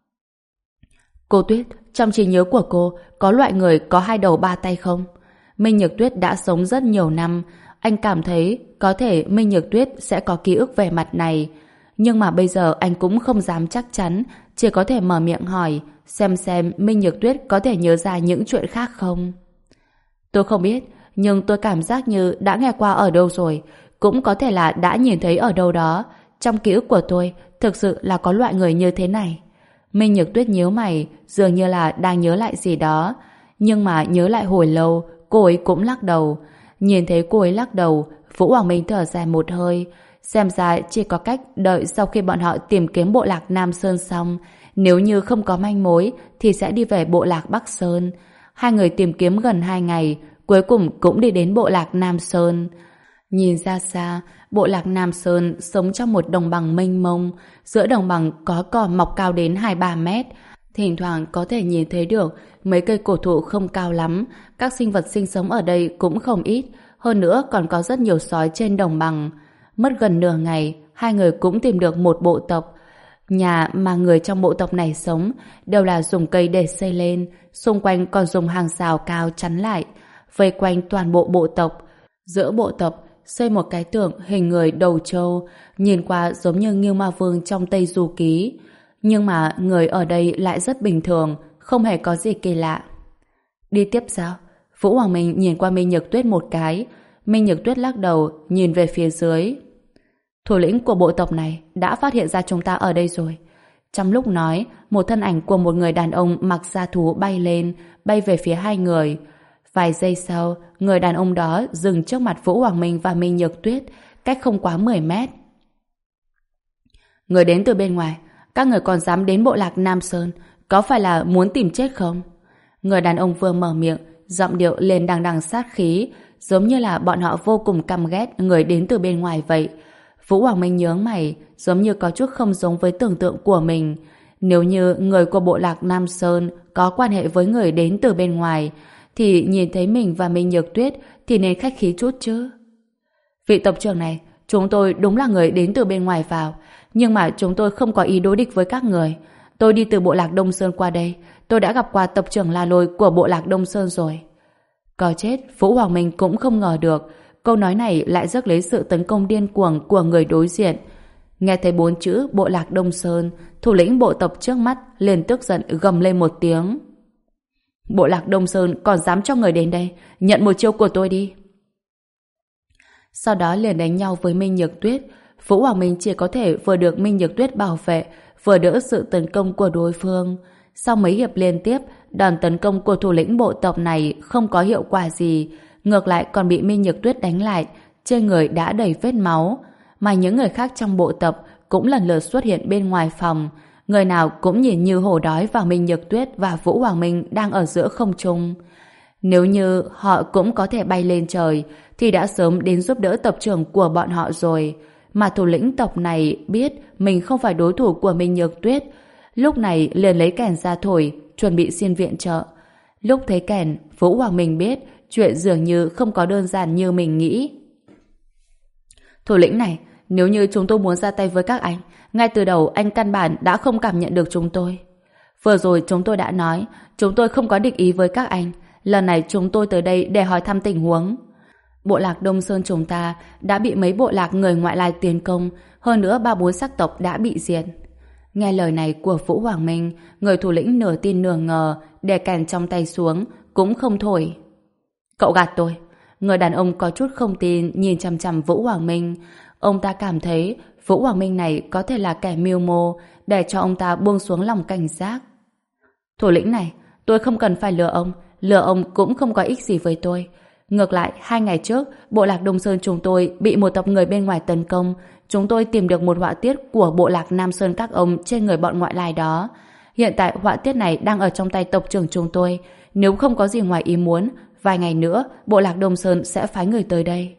Cô Tuyết, trong trí nhớ của cô có loại người có hai đầu ba tay không? Minh Nhược Tuyết đã sống rất nhiều năm, anh cảm thấy có thể Minh Nhược Tuyết sẽ có ký ức về mặt này. Nhưng mà bây giờ anh cũng không dám chắc chắn, chỉ có thể mở miệng hỏi, xem xem Minh Nhược Tuyết có thể nhớ ra những chuyện khác không. Tôi không biết, nhưng tôi cảm giác như đã nghe qua ở đâu rồi, cũng có thể là đã nhìn thấy ở đâu đó. Trong ký ức của tôi, thực sự là có loại người như thế này. Minh Nhược Tuyết nhíu mày, dường như là đang nhớ lại gì đó. Nhưng mà nhớ lại hồi lâu, cô ấy cũng lắc đầu. Nhìn thấy cô ấy lắc đầu, Vũ Hoàng Minh thở dài một hơi. Xem ra chỉ có cách đợi sau khi bọn họ tìm kiếm bộ lạc Nam Sơn xong. Nếu như không có manh mối, thì sẽ đi về bộ lạc Bắc Sơn. Hai người tìm kiếm gần hai ngày, cuối cùng cũng đi đến bộ lạc Nam Sơn. Nhìn ra xa, bộ lạc Nam Sơn sống trong một đồng bằng mênh mông. Giữa đồng bằng có cỏ mọc cao đến hai ba mét. Thỉnh thoảng có thể nhìn thấy được mấy cây cổ thụ không cao lắm. Các sinh vật sinh sống ở đây cũng không ít. Hơn nữa còn có rất nhiều sói trên đồng bằng. Mất gần nửa ngày, hai người cũng tìm được một bộ tộc. Nhà mà người trong bộ tộc này sống đều là dùng cây để xây lên, xung quanh còn dùng hàng rào cao chắn lại, vây quanh toàn bộ bộ tộc. Giữa bộ tộc xây một cái tượng hình người đầu trâu, nhìn qua giống như Ngưu Ma Vương trong Tây Du Ký. Nhưng mà người ở đây lại rất bình thường, không hề có gì kỳ lạ. Đi tiếp sao? Vũ Hoàng Minh nhìn qua Minh Nhược Tuyết một cái. Minh Nhược Tuyết lắc đầu, nhìn về phía dưới. Thủ lĩnh của bộ tộc này đã phát hiện ra chúng ta ở đây rồi. Trong lúc nói, một thân ảnh của một người đàn ông mặc da thú bay lên, bay về phía hai người. Vài giây sau, người đàn ông đó dừng trước mặt Vũ Hoàng Minh và Minh Nhược Tuyết, cách không quá mười mét. Người đến từ bên ngoài, các người còn dám đến bộ lạc Nam Sơn, có phải là muốn tìm chết không? Người đàn ông vừa mở miệng, giọng điệu lên đằng đằng sát khí, giống như là bọn họ vô cùng căm ghét người đến từ bên ngoài vậy. Vũ Hoàng Minh nhướng mày, giống như có chút không giống với tưởng tượng của mình. Nếu như người của bộ lạc Nam Sơn có quan hệ với người đến từ bên ngoài, thì nhìn thấy mình và Minh Nhược Tuyết thì nên khách khí chút chứ. Vị tộc trưởng này, chúng tôi đúng là người đến từ bên ngoài vào, nhưng mà chúng tôi không có ý đối địch với các người. Tôi đi từ bộ lạc Đông Sơn qua đây, tôi đã gặp qua tộc trưởng La Lôi của bộ lạc Đông Sơn rồi. Có chết, Vũ Hoàng Minh cũng không ngờ được, câu nói này lại rước lấy sự tấn công điên cuồng của người đối diện. Nghe thấy bốn chữ bộ lạc Đông Sơn, thủ lĩnh bộ tộc trước mắt liền tức giận gầm lên một tiếng. Bộ lạc Đông Sơn còn dám cho người đến đây, nhận một chiêu của tôi đi. Sau đó liền đánh nhau với Minh Nhược Tuyết. Vũ Hoàng Minh chỉ có thể vừa được Minh Nhược Tuyết bảo vệ, vừa đỡ sự tấn công của đối phương. Sau mấy hiệp liên tiếp, đòn tấn công của thủ lĩnh bộ tộc này không có hiệu quả gì, ngược lại còn bị Minh Nhược Tuyết đánh lại, trên người đã đầy vết máu. Mà những người khác trong bộ tộc cũng lần lượt xuất hiện bên ngoài phòng, người nào cũng nhìn như hổ đói vào Minh Nhược Tuyết và Vũ Hoàng Minh đang ở giữa không trung. Nếu như họ cũng có thể bay lên trời, thì đã sớm đến giúp đỡ tộc trưởng của bọn họ rồi. Mà thủ lĩnh tộc này biết mình không phải đối thủ của Minh Nhược Tuyết, lúc này liền lấy kèn ra thổi, chuẩn bị xin viện trợ. Lúc thấy kèn, Vũ Hoàng Minh biết chuyện dường như không có đơn giản như mình nghĩ. Thủ lĩnh này, nếu như chúng tôi muốn ra tay với các anh, ngay từ đầu anh căn bản đã không cảm nhận được chúng tôi. Vừa rồi chúng tôi đã nói, chúng tôi không có địch ý với các anh. Lần này chúng tôi tới đây để hỏi thăm tình huống. Bộ lạc Đông Sơn chúng ta đã bị mấy bộ lạc người ngoại lai tiến công, hơn nữa ba bốn sắc tộc đã bị diệt. Nghe lời này của Vũ Hoàng Minh, người thủ lĩnh nửa tin nửa ngờ, để kèn trong tay xuống, cũng không thổi. Cậu gạt tôi. Người đàn ông có chút không tin nhìn chằm chằm Vũ Hoàng Minh. Ông ta cảm thấy Vũ Hoàng Minh này có thể là kẻ mưu mô để cho ông ta buông xuống lòng cảnh giác. Thủ lĩnh này, tôi không cần phải lừa ông, lừa ông cũng không có ích gì với tôi. Ngược lại, hai ngày trước, bộ lạc Đông Sơn chúng tôi bị một tộc người bên ngoài tấn công. Chúng tôi tìm được một họa tiết của bộ lạc Nam Sơn các ông trên người bọn ngoại lai đó. Hiện tại họa tiết này đang ở trong tay tộc trưởng chúng tôi. Nếu không có gì ngoài ý muốn, vài ngày nữa, bộ lạc Đông Sơn sẽ phái người tới đây.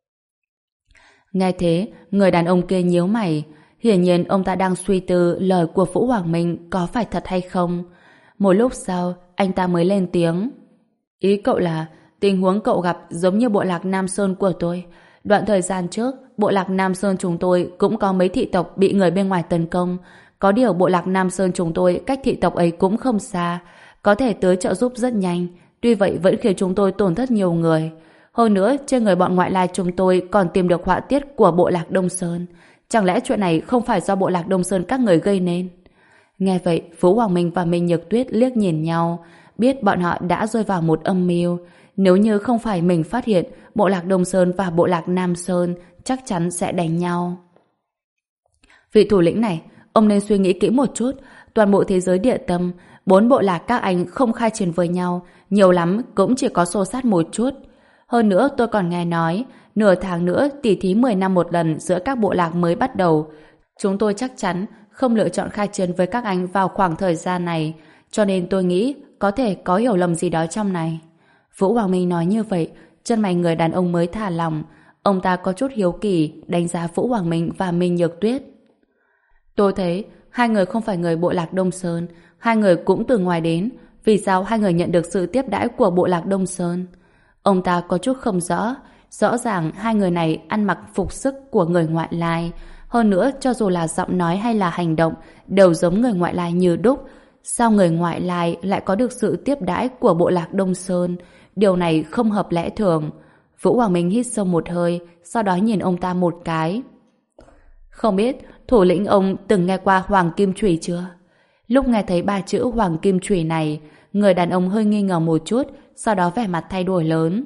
Nghe thế, người đàn ông kia nhíu mày. Hiển nhiên ông ta đang suy tư lời của Vũ Hoàng Minh có phải thật hay không. Một lúc sau, anh ta mới lên tiếng. Ý cậu là tình huống cậu gặp giống như bộ lạc Nam Sơn của tôi. Đoạn thời gian trước, bộ lạc Nam Sơn chúng tôi cũng có mấy thị tộc bị người bên ngoài tấn công. Có điều bộ lạc Nam Sơn chúng tôi cách thị tộc ấy cũng không xa, có thể tới trợ giúp rất nhanh. Tuy vậy vẫn khiến chúng tôi tổn thất nhiều người. Hơn nữa, trên người bọn ngoại lai chúng tôi còn tìm được họa tiết của bộ lạc Đông Sơn. Chẳng lẽ chuyện này không phải do bộ lạc Đông Sơn các người gây nên? Nghe vậy, Vũ Hoàng Minh và Minh Nhược Tuyết liếc nhìn nhau, biết bọn họ đã rơi vào một âm mưu. Nếu như không phải mình phát hiện, bộ lạc Đông Sơn và bộ lạc Nam Sơn chắc chắn sẽ đánh nhau. Vị thủ lĩnh này, ông nên suy nghĩ kỹ một chút. Toàn bộ thế giới địa tâm, bốn bộ lạc các anh không khai chiến với nhau, nhiều lắm cũng chỉ có xô sát một chút. Hơn nữa tôi còn nghe nói, nửa tháng nữa tỉ thí mười năm một lần giữa các bộ lạc mới bắt đầu. Chúng tôi chắc chắn không lựa chọn khai chiến với các anh vào khoảng thời gian này, cho nên tôi nghĩ có thể có hiểu lầm gì đó trong này. Vũ Hoàng Minh nói như vậy, chân mày người đàn ông mới thả lỏng. Ông ta có chút hiếu kỳ đánh giá Vũ Hoàng Minh và Minh Nhược Tuyết. Tôi thấy hai người không phải người bộ lạc Đông Sơn, hai người cũng từ ngoài đến. Vì sao hai người nhận được sự tiếp đãi của bộ lạc Đông Sơn? Ông ta có chút không rõ. Rõ ràng hai người này ăn mặc phục sức của người ngoại lai. Hơn nữa, cho dù là giọng nói hay là hành động, đều giống người ngoại lai như đúc. Sao người ngoại lai lại có được sự tiếp đãi của bộ lạc Đông Sơn? Điều này không hợp lẽ thường. Vũ Hoàng Minh hít sâu một hơi, sau đó nhìn ông ta một cái. Không biết thủ lĩnh ông từng nghe qua Hoàng Kim Chùy chưa? Lúc nghe thấy ba chữ Hoàng Kim Chùy này, người đàn ông hơi nghi ngờ một chút, sau đó vẻ mặt thay đổi lớn.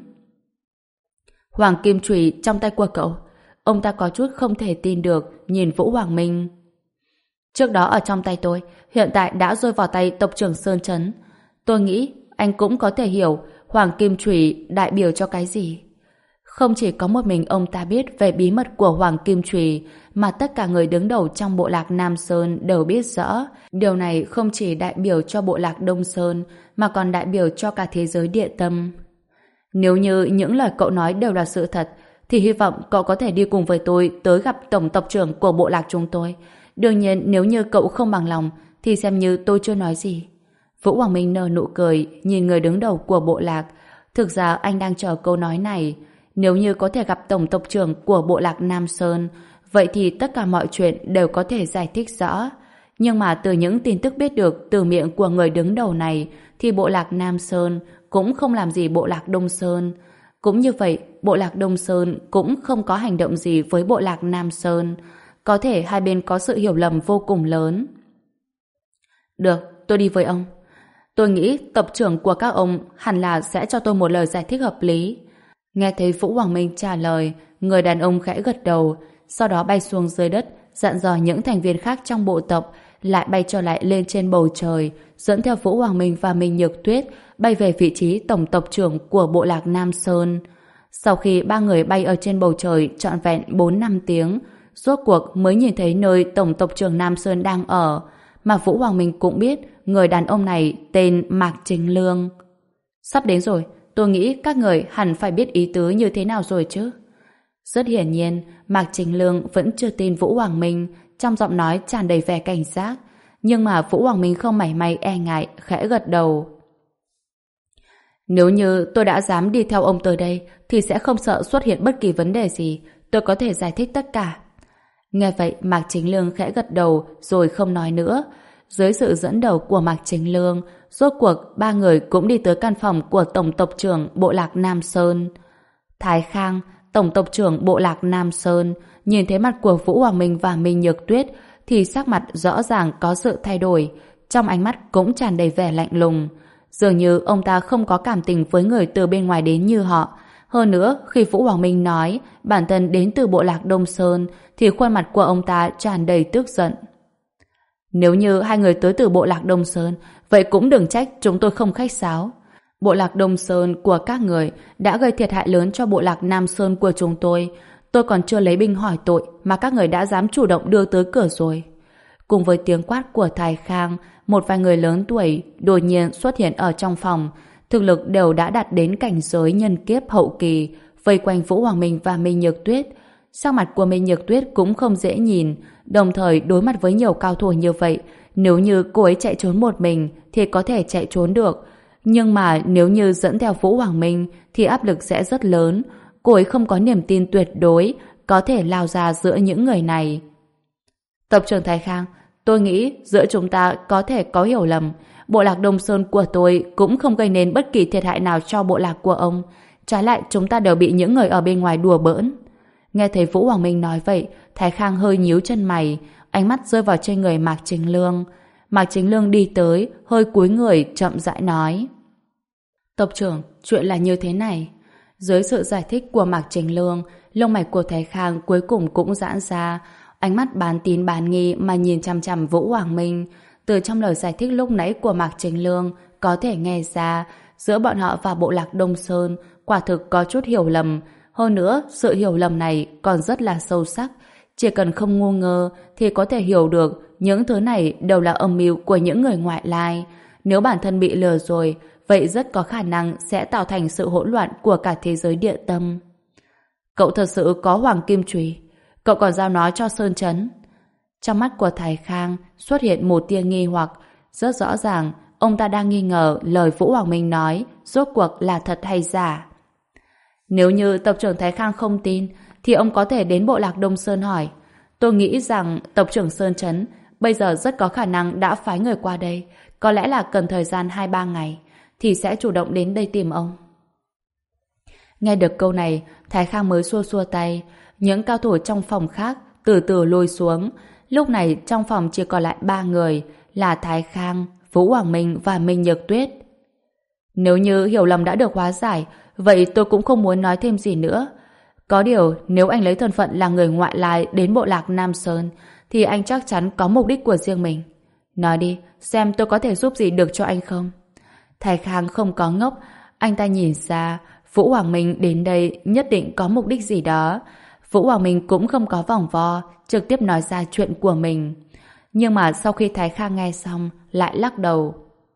Hoàng Kim Chùy trong tay của cậu? Ông ta có chút không thể tin được, nhìn Vũ Hoàng Minh. Trước đó ở trong tay tôi, hiện tại đã rơi vào tay tộc trưởng Sơn Trấn. Tôi nghĩ anh cũng có thể hiểu Hoàng Kim Chùy đại biểu cho cái gì. Không chỉ có một mình ông ta biết về bí mật của Hoàng Kim Chùy, mà tất cả người đứng đầu trong bộ lạc Nam Sơn đều biết rõ. Điều này không chỉ đại biểu cho bộ lạc Đông Sơn, mà còn đại biểu cho cả thế giới địa tâm. Nếu như những lời cậu nói đều là sự thật, thì hy vọng cậu có thể đi cùng với tôi tới gặp tổng tộc trưởng của bộ lạc chúng tôi. Đương nhiên, nếu như cậu không bằng lòng, thì xem như tôi chưa nói gì. Vũ Hoàng Minh nở nụ cười, nhìn người đứng đầu của bộ lạc. Thực ra anh đang chờ câu nói này. Nếu như có thể gặp tổng tộc trưởng của bộ lạc Nam Sơn, vậy thì tất cả mọi chuyện đều có thể giải thích rõ. Nhưng mà từ những tin tức biết được từ miệng của người đứng đầu này, thì bộ lạc Nam Sơn cũng không làm gì bộ lạc Đông Sơn. Cũng như vậy, bộ lạc Đông Sơn cũng không có hành động gì với bộ lạc Nam Sơn. Có thể hai bên có sự hiểu lầm vô cùng lớn. Được, tôi đi với ông. Tôi nghĩ tộc trưởng của các ông hẳn là sẽ cho tôi một lời giải thích hợp lý. Nghe thấy Vũ Hoàng Minh trả lời, người đàn ông khẽ gật đầu, sau đó bay xuống dưới đất, dặn dò những thành viên khác trong bộ tộc lại bay trở lại lên trên bầu trời, dẫn theo Vũ Hoàng Minh và Minh Nhược Tuyết bay về vị trí tổng tộc trưởng của bộ lạc Nam Sơn. Sau khi ba người bay ở trên bầu trời trọn vẹn bốn năm tiếng, rốt cuộc mới nhìn thấy nơi tổng tộc trưởng Nam Sơn đang ở, mà Vũ Hoàng Minh cũng biết người đàn ông này tên Mạc Chính Lương. Sắp đến rồi, tôi nghĩ các người hẳn phải biết ý tứ như thế nào rồi chứ. Rất hiển nhiên, Mạc Chính Lương vẫn chưa tin Vũ Hoàng Minh, trong giọng nói tràn đầy vẻ cảnh giác. Nhưng mà Vũ Hoàng Minh không mảy may e ngại, khẽ gật đầu. Nếu như tôi đã dám đi theo ông tới đây, thì sẽ không sợ xuất hiện bất kỳ vấn đề gì. Tôi có thể giải thích tất cả. Nghe vậy, Mạc Chính Lương khẽ gật đầu, rồi không nói nữa. Dưới sự dẫn đầu của Mạc Chính Lương, rốt cuộc ba người cũng đi tới căn phòng của Tổng tộc trưởng Bộ Lạc Nam Sơn. Thái Khang, Tổng tộc trưởng Bộ Lạc Nam Sơn, nhìn thấy mặt của Vũ Hoàng Minh và Minh Nhược Tuyết thì sắc mặt rõ ràng có sự thay đổi, trong ánh mắt cũng tràn đầy vẻ lạnh lùng. Dường như ông ta không có cảm tình với người từ bên ngoài đến như họ. Hơn nữa, khi Vũ Hoàng Minh nói bản thân đến từ Bộ Lạc Đông Sơn thì khuôn mặt của ông ta tràn đầy tức giận. Nếu như hai người tới từ Bộ Lạc Đông Sơn, vậy cũng đừng trách chúng tôi không khách sáo. Bộ Lạc Đông Sơn của các người đã gây thiệt hại lớn cho Bộ Lạc Nam Sơn của chúng tôi. Tôi còn chưa lấy binh hỏi tội mà các người đã dám chủ động đưa tới cửa rồi. Cùng với tiếng quát của Thái Khang, một vài người lớn tuổi đột nhiên xuất hiện ở trong phòng, thực lực đều đã đạt đến cảnh giới nhân kiếp hậu kỳ, vây quanh Vũ Hoàng Minh và Minh Nhược Tuyết. Sắc mặt của Minh Nhược Tuyết cũng không dễ nhìn, đồng thời đối mặt với nhiều cao thủ như vậy, nếu như cô ấy chạy trốn một mình thì có thể chạy trốn được, nhưng mà nếu như dẫn theo Vũ Hoàng Minh thì áp lực sẽ rất lớn. Cô ấy không có niềm tin tuyệt đối có thể lao ra giữa những người này. Tộc trưởng Thái Khang, tôi nghĩ giữa chúng ta có thể có hiểu lầm. Bộ Lạc Đông Sơn của tôi cũng không gây nên bất kỳ thiệt hại nào cho bộ lạc của ông. Trái lại chúng ta đều bị những người ở bên ngoài đùa bỡn. Nghe thấy Vũ Hoàng Minh nói vậy, Thái Khang hơi nhíu chân mày, ánh mắt rơi vào trên người Mạc Chính Lương. Mạc Chính Lương đi tới, hơi cúi người chậm rãi nói: Tộc trưởng, chuyện là như thế này. Dưới sự giải thích của Mạc Chính Lương, lông mày của Thái Khang cuối cùng cũng giãn ra, ánh mắt bán tín bán nghi mà nhìn chằm chằm Vũ Hoàng Minh. Từ trong lời giải thích lúc nãy của Mạc Chính Lương có thể nghe ra giữa bọn họ và Bộ Lạc Đông Sơn quả thực có chút hiểu lầm. Hơn nữa, sự hiểu lầm này còn rất là sâu sắc. Chỉ cần không ngu ngơ thì có thể hiểu được những thứ này đều là âm mưu của những người ngoại lai. Nếu bản thân bị lừa rồi, vậy rất có khả năng sẽ tạo thành sự hỗn loạn của cả thế giới địa tâm. Cậu thật sự có hoàng kim chùy? Cậu còn giao nó cho Sơn Chấn? Trong mắt của Thái Khang xuất hiện một tia nghi hoặc. Rất rõ ràng, ông ta đang nghi ngờ lời Vũ Hoàng Minh nói rốt cuộc là thật hay giả. Nếu như tộc trưởng Thái Khang không tin, thì ông có thể đến Bộ Lạc Đông Sơn hỏi. Tôi nghĩ rằng tộc trưởng Sơn Chấn bây giờ rất có khả năng đã phái người qua đây, có lẽ là cần thời gian hai ba ngày, thì sẽ chủ động đến đây tìm ông. Nghe được câu này, Thái Khang mới xua xua tay. Những cao thủ trong phòng khác từ từ lùi xuống. Lúc này trong phòng chỉ còn lại ba người, là Thái Khang, Vũ Hoàng Minh và Minh Nhược Tuyết. Nếu như hiểu lầm đã được hóa giải, vậy tôi cũng không muốn nói thêm gì nữa. Có điều, nếu anh lấy thân phận là người ngoại lai đến Bộ Lạc Nam Sơn, thì anh chắc chắn có mục đích của riêng mình. Nói đi, xem tôi có thể giúp gì được cho anh không? Thái Khang không có ngốc, anh ta nhìn ra Vũ Hoàng Minh đến đây nhất định có mục đích gì đó. Vũ Hoàng Minh cũng không có vòng vo, trực tiếp nói ra chuyện của mình. Nhưng mà sau khi Thái Khang nghe xong, lại lắc đầu.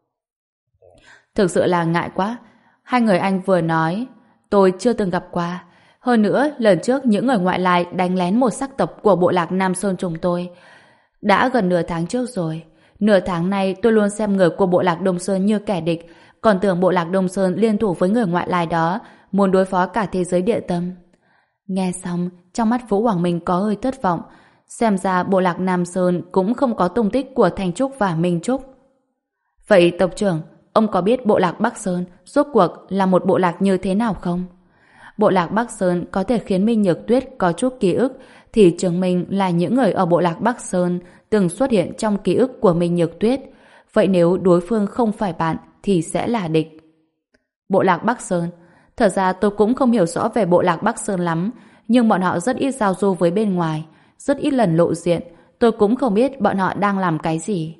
Thực sự là ngại quá. Hai người anh vừa nói, tôi chưa từng gặp qua. Hơn nữa, lần trước những người ngoại lai đánh lén một sắc tộc của Bộ Lạc Nam Sơn chúng tôi. Đã gần nửa tháng trước rồi. Nửa tháng nay tôi luôn xem người của Bộ Lạc Đông Sơn như kẻ địch, còn tưởng Bộ Lạc Đông Sơn liên thủ với người ngoại lai đó, muốn đối phó cả thế giới địa tâm. Nghe xong, trong mắt Vũ Hoàng Minh có hơi thất vọng. Xem ra Bộ Lạc Nam Sơn cũng không có tung tích của Thanh Trúc và Minh Trúc. Vậy tộc trưởng, ông có biết Bộ Lạc Bắc Sơn rốt cuộc là một bộ lạc như thế nào không? Bộ Lạc Bắc Sơn có thể khiến Minh Nhược Tuyết có chút ký ức, thì chứng minh là những người ở Bộ Lạc Bắc Sơn từng xuất hiện trong ký ức của Minh Nhược Tuyết. Vậy nếu đối phương không phải bạn thì sẽ là địch. Bộ Lạc Bắc Sơn, thật ra tôi cũng không hiểu rõ về Bộ Lạc Bắc Sơn lắm, nhưng bọn họ rất ít giao du với bên ngoài, rất ít lần lộ diện. Tôi cũng không biết bọn họ đang làm cái gì.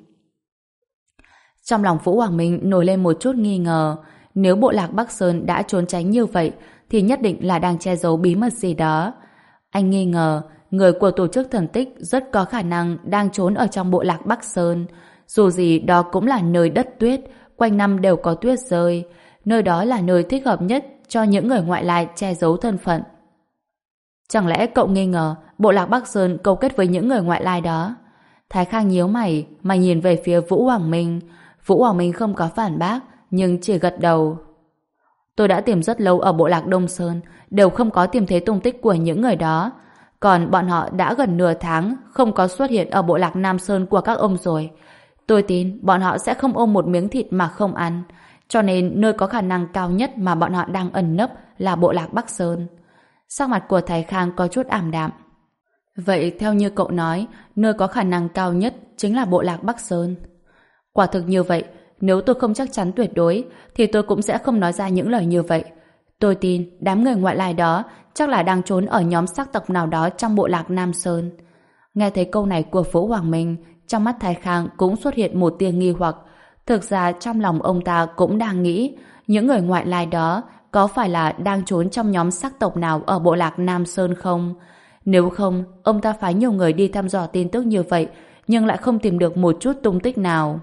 Trong lòng Vũ Hoàng Minh nổi lên một chút nghi ngờ. Nếu Bộ Lạc Bắc Sơn đã trốn tránh như vậy thì nhất định là đang che giấu bí mật gì đó. Anh nghi ngờ người của tổ chức thần tích rất có khả năng đang trốn ở trong Bộ Lạc Bắc Sơn. Dù gì đó cũng là nơi đất tuyết, quanh năm đều có tuyết rơi. Nơi đó là nơi thích hợp nhất cho những người ngoại lai che giấu thân phận. Chẳng lẽ cậu nghi ngờ Bộ Lạc Bắc Sơn câu kết với những người ngoại lai đó? Thái Khang nhíu mày mà nhìn về phía Vũ Hoàng Minh. Vũ Hoàng Minh không có phản bác, nhưng chỉ gật đầu. Tôi đã tìm rất lâu ở Bộ Lạc Đông Sơn, đều không có tìm thấy tung tích của những người đó. Còn bọn họ đã gần nửa tháng không có xuất hiện ở Bộ Lạc Nam Sơn của các ông rồi. Tôi tin bọn họ sẽ không ôm một miếng thịt mà không ăn. Cho nên nơi có khả năng cao nhất mà bọn họ đang ẩn nấp là bộ lạc Bắc Sơn. Sắc mặt của Thái Khang có chút ảm đạm. Vậy theo như cậu nói, nơi có khả năng cao nhất chính là bộ lạc Bắc Sơn. Quả thực như vậy, nếu tôi không chắc chắn tuyệt đối, thì tôi cũng sẽ không nói ra những lời như vậy. Tôi tin đám người ngoại lai đó chắc là đang trốn ở nhóm sắc tộc nào đó trong bộ lạc Nam Sơn. Nghe thấy câu này của Vũ Hoàng Minh, trong mắt Thái Khang cũng xuất hiện một tia nghi hoặc. Thực ra trong lòng ông ta cũng đang nghĩ, những người ngoại lai đó có phải là đang trốn trong nhóm sắc tộc nào ở bộ lạc Nam Sơn không? Nếu không, ông ta phái nhiều người đi thăm dò tin tức như vậy, nhưng lại không tìm được một chút tung tích nào.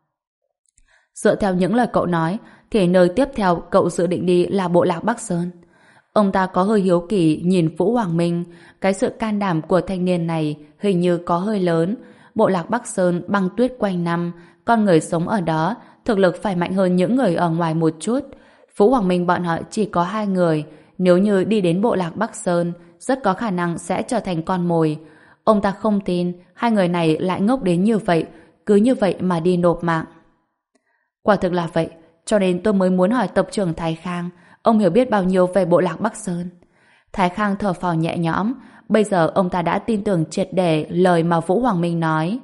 Dựa theo những lời cậu nói, thì nơi tiếp theo cậu dự định đi là bộ lạc Bắc Sơn. Ông ta có hơi hiếu kỳ nhìn Vũ Hoàng Minh, cái sự can đảm của thanh niên này hình như có hơi lớn. Bộ lạc Bắc Sơn băng tuyết quanh năm, con người sống ở đó, thực lực phải mạnh hơn những người ở ngoài một chút. Vũ Hoàng Minh bọn họ chỉ có hai người, nếu như đi đến bộ lạc Bắc Sơn, rất có khả năng sẽ trở thành con mồi. Ông ta không tin hai người này lại ngốc đến như vậy, cứ như vậy mà đi nộp mạng. Quả thực là vậy, cho nên tôi mới muốn hỏi tộc trưởng Thái Khang, ông hiểu biết bao nhiêu về bộ lạc Bắc Sơn. Thái Khang thở phào nhẹ nhõm, bây giờ ông ta đã tin tưởng triệt để lời mà Vũ Hoàng Minh nói.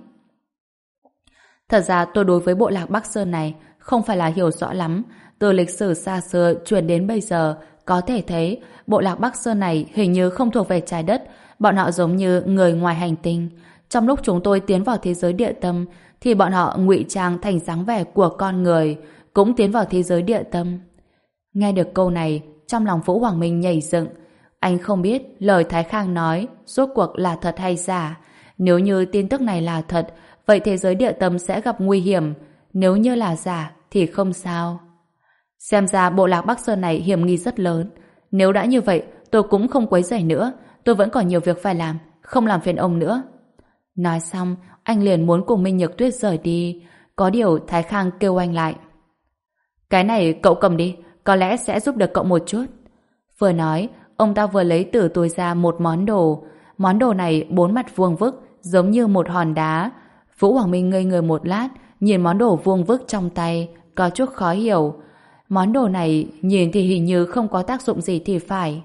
Thật ra tôi đối với bộ lạc Bắc Sơn này không phải là hiểu rõ lắm, từ lịch sử xa xưa truyền đến bây giờ, có thể thấy bộ lạc Bắc Sơn này hình như không thuộc về trái đất, bọn họ giống như người ngoài hành tinh. Trong lúc chúng tôi tiến vào thế giới địa tâm, thì bọn họ ngụy trang thành dáng vẻ của con người, cũng tiến vào thế giới địa tâm. Nghe được câu này, trong lòng Vũ Hoàng Minh nhảy dựng. Anh không biết lời Thái Khang nói rốt cuộc là thật hay giả. Nếu như tin tức này là thật, vậy thế giới địa tâm sẽ gặp nguy hiểm. Nếu như là giả, thì không sao. Xem ra bộ lạc Bắc Sơn này hiểm nghi rất lớn. Nếu đã như vậy, tôi cũng không quấy rầy nữa. Tôi vẫn còn nhiều việc phải làm, không làm phiền ông nữa. Nói xong, anh liền muốn cùng Minh Nhược Tuyết rời đi. Có điều Thái Khang kêu anh lại. Cái này cậu cầm đi, có lẽ sẽ giúp được cậu một chút. Vừa nói, ông ta vừa lấy từ túi ra một món đồ. Món đồ này bốn mặt vuông vức, giống như một hòn đá. Vũ Hoàng Minh ngây người một lát, nhìn món đồ vuông vức trong tay, có chút khó hiểu. Món đồ này nhìn thì hình như không có tác dụng gì thì phải.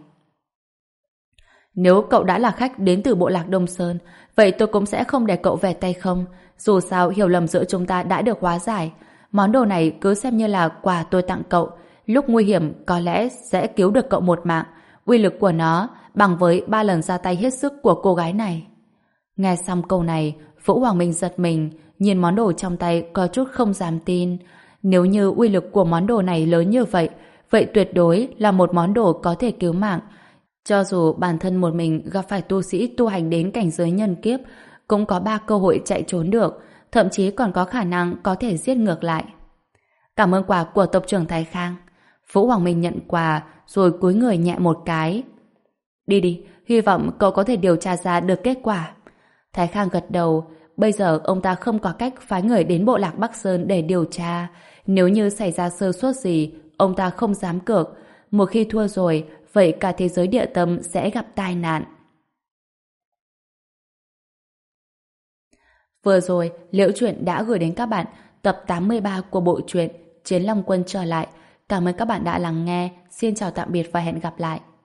Nếu cậu đã là khách đến từ bộ lạc Đông Sơn, vậy tôi cũng sẽ không để cậu về tay không. Dù sao hiểu lầm giữa chúng ta đã được hóa giải. Món đồ này cứ xem như là quà tôi tặng cậu. Lúc nguy hiểm có lẽ sẽ cứu được cậu một mạng. Uy lực của nó bằng với ba lần ra tay hết sức của cô gái này. Nghe xong câu này, Vũ Hoàng Minh giật mình, nhìn món đồ trong tay có chút không dám tin. Nếu như uy lực của món đồ này lớn như vậy, vậy tuyệt đối là một món đồ có thể cứu mạng. Cho dù bản thân một mình gặp phải tu sĩ tu hành đến cảnh giới nhân kiếp, cũng có ba cơ hội chạy trốn được, thậm chí còn có khả năng có thể giết ngược lại. Cảm ơn quà của tộc trưởng Thái Khang. Vũ Hoàng Minh nhận quà rồi cúi người nhẹ một cái. Đi đi, hy vọng cậu có thể điều tra ra được kết quả. Thái Khang gật đầu. Bây giờ ông ta không có cách phái người đến bộ lạc Bắc Sơn để điều tra. Nếu như xảy ra sơ suất gì, ông ta không dám cược. Một khi thua rồi, vậy cả thế giới địa tâm sẽ gặp tai nạn. Vừa rồi, Liễu Chuyện đã gửi đến các bạn tập tám mươi ba của bộ truyện Chiến Long Quân trở lại. Cảm ơn các bạn đã lắng nghe. Xin chào tạm biệt và hẹn gặp lại.